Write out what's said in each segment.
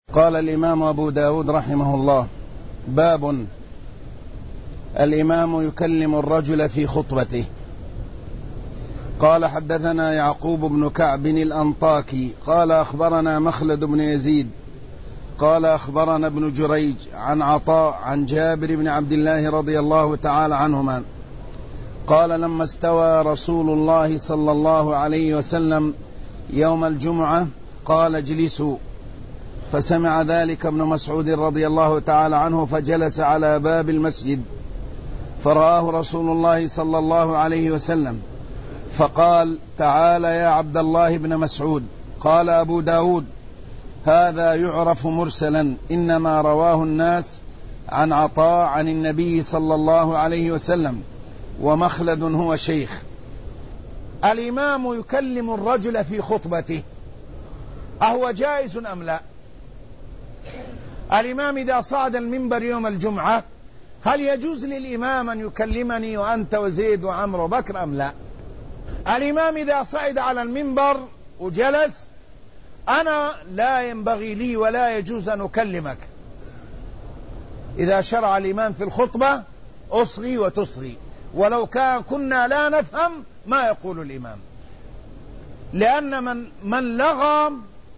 قال الإمام أبو داود رحمه الله: باب الإمام يكلم الرجل في خطبته. قال: حدثنا يعقوب بن كعب الأنطاكي قال: أخبرنا مخلد بن يزيد قال: أخبرنا ابن جريج عن عطاء عن جابر بن عبد الله رضي الله تعالى عنهما قال: لما استوى رسول الله صلى الله عليه وسلم يوم الجمعة قال: اجلسوا. فسمع ذلك ابن مسعود رضي الله تعالى عنه فجلس على باب المسجد، فرآه رسول الله صلى الله عليه وسلم فقال: تعال يا عبد الله بن مسعود. قال أبو داود: هذا يعرف مرسلا، إنما رواه الناس عن عطاء عن النبي صلى الله عليه وسلم، ومخلد هو شيخ. الإمام يكلم الرجل في خطبته، أهو جائز أم لا؟ الإمام إذا صعد المنبر يوم الجمعة هل يجوز للإمام أن يكلمني وأنت وزيد وعمر وبكر أم لا؟ الإمام إذا صعد على المنبر وجلس، أنا لا ينبغي لي ولا يجوز أن أكلمك. إذا شرع الإمام في الخطبة أصغي وتصغي، ولو كنا لا نفهم ما يقول الإمام، لأن من لغى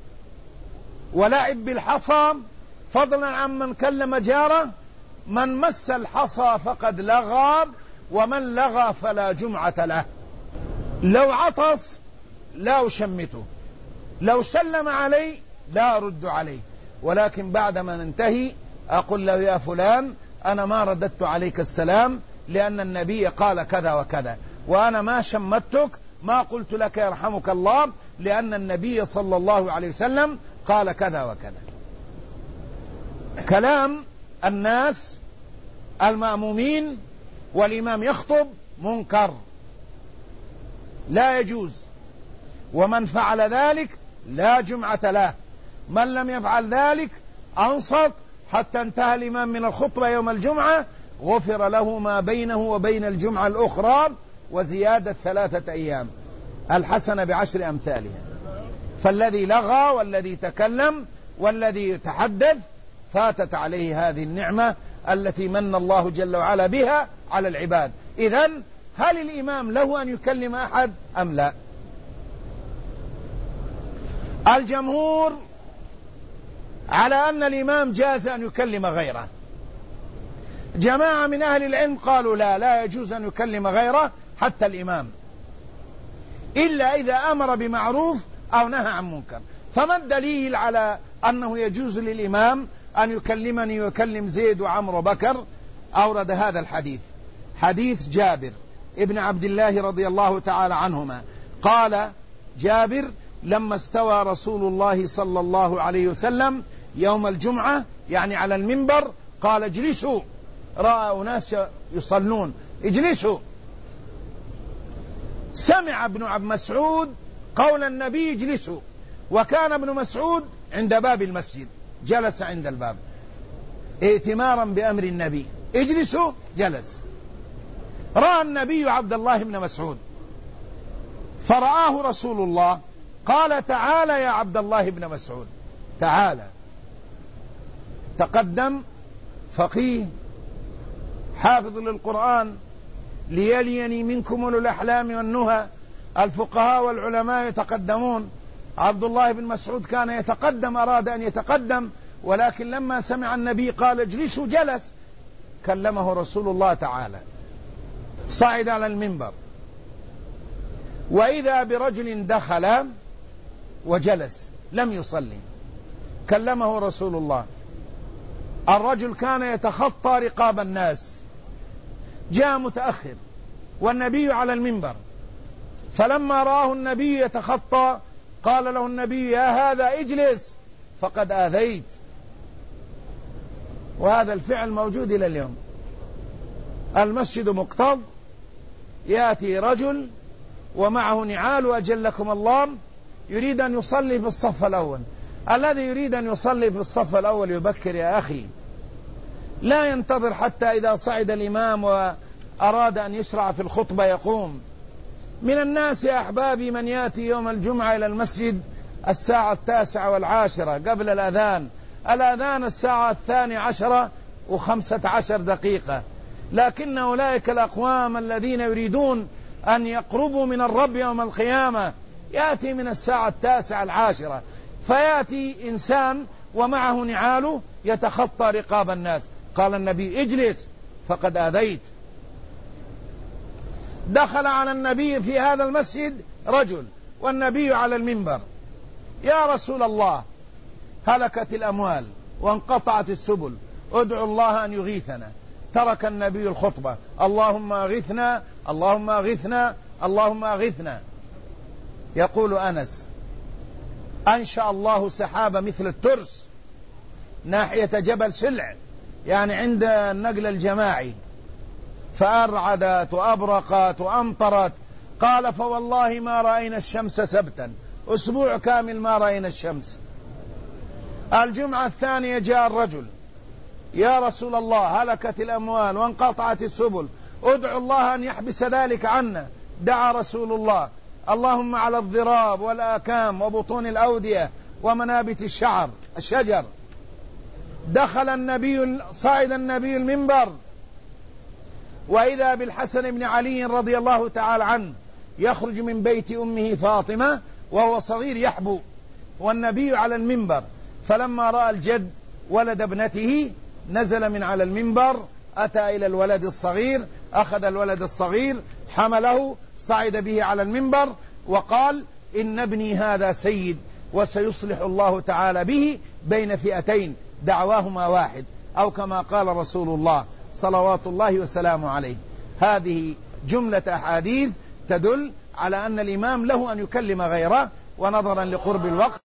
ولعب بالحصى فضلا عن من كلم جاره، من مس الحصى فقد لغى، ومن لغى فلا جمعة له. لو عطس لا أشمته، لو سلم علي لا أرد عليه، ولكن بعدما ننتهي أقول له: يا فلان، أنا ما رددت عليك السلام لأن النبي قال كذا وكذا، وأنا ما شمتك، ما قلت لك يرحمك الله لأن النبي صلى الله عليه وسلم قال كذا وكذا. كلام الناس المأمومين والإمام يخطب منكر، لا يجوز، ومن فعل ذلك لا جمعة له. من لم يفعل ذلك أنصت حتى انتهى الإمام من الخطبة يوم الجمعة، غفر له ما بينه وبين الجمعة الأخرى وزيادة 3 أيام، الحسنة ب10 أمثالها. فالذي لغى والذي تكلم والذي يتحدث فاتت عليه هذه النعمة التي من الله جل وعلا بها على العباد. إذن هل الإمام له أن يكلم أحد أم لا؟ الجمهور على أن الإمام جاز أن يكلم غيره. جماعة من أهل العلم قالوا لا يجوز أن يكلم غيره حتى الإمام، إلا إذا أمر بمعروف أو نهى عن منكر. فما الدليل على أنه يجوز للإمام أن يكلمني ويكلم زيد وعمر وبكر؟ أورد هذا الحديث، حديث جابر ابن عبد الله رضي الله تعالى عنهما قال جابر: لما استوى رسول الله صلى الله عليه وسلم يوم الجمعة، يعني على المنبر، قال: اجلسوا. رأى ناس يصلون، اجلسوا. سمع ابن عبد مسعود قول النبي: اجلسوا، وكان ابن مسعود عند باب المسجد، جلس عند الباب ائتمارا بأمر النبي: اجلسوا، جلس. رأى النبي عبد الله بن مسعود فرآه رسول الله، قال: تعال يا عبد الله بن مسعود، تعال. تقدم فقيه حافظ للقرآن، ليليني منكم أولو الأحلام والنهى. الفقهاء والعلماء يتقدمون، عبد الله بن مسعود كان يتقدم، أراد أن يتقدم، ولكن لما سمع النبي قال: اجلسوا، جلس. كلمه رسول الله تعالى، صعد على المنبر، وإذا برجل دخل وجلس لم يصلي، كلمه رسول الله. الرجل كان يتخطى رقاب الناس، جاء متأخر والنبي على المنبر، فلما رآه النبي يتخطى قال له النبي: يا هذا اجلس فقد آذيت. وهذا الفعل موجود إلى اليوم. المسجد مكتظ، يأتي رجل ومعه نعال أجلكم الله، يريد أن يصلي في الصف الأول. الذي يريد أن يصلي في الصف الأول يبكر يا أخي، لا ينتظر حتى إذا صعد الإمام وأراد أن يشرع في الخطبة يقوم. من الناس يا أحبابي من يأتي يوم الجمعة إلى المسجد 9:10 قبل الأذان، الأذان 12:15 لكن أولئك الأقوام الذين يريدون أن يقربوا من الرب يوم القيامة يأتي من 9:10 فيأتي إنسان ومعه نعاله يتخطى رقاب الناس. قال النبي: اجلس فقد آذيت. دخل على النبي في هذا المسجد رجل والنبي على المنبر: يا رسول الله، هلكت الأموال وانقطعت السبل، ادعو الله أن يغيثنا. ترك النبي الخطبة: اللهم أغثنا، اللهم أغثنا، اللهم أغثنا. يقول أنس: أنشأ الله سحابة مثل الترس ناحية جبل سلع، يعني عند النقل الجماعي، فأرعدت وأبرقت وأمطرت. قال: فوالله ما رأينا الشمس سبتا، أسبوع كامل ما رأينا الشمس. الجمعة الثانية جاء الرجل: يا رسول الله، هلكت الأموال وانقطعت السبل، ادعو الله أن يحبس ذلك عنا. دعا رسول الله: اللهم على الضراب والآكام وبطون الأودية ومنابت الشجر. دخل النبي، صعد النبي المنبر، وإذا بالحسن بن علي رضي الله تعالى عنه يخرج من بيت أمه فاطمة وهو صغير يحبو، والنبي على المنبر. فلما رأى الجد ولد ابنته نزل من على المنبر، أتى إلى الولد الصغير، أخذ الولد الصغير، حمله، صعد به على المنبر وقال: إن ابني هذا سيد، وسيصلح الله تعالى به بين فئتين دعواهما واحد، أو كما قال رسول الله صلوات الله وسلامه عليه. هذه جملة أحاديث تدل على أن الإمام له أن يكلم غيره، ونظرا لقرب الوقت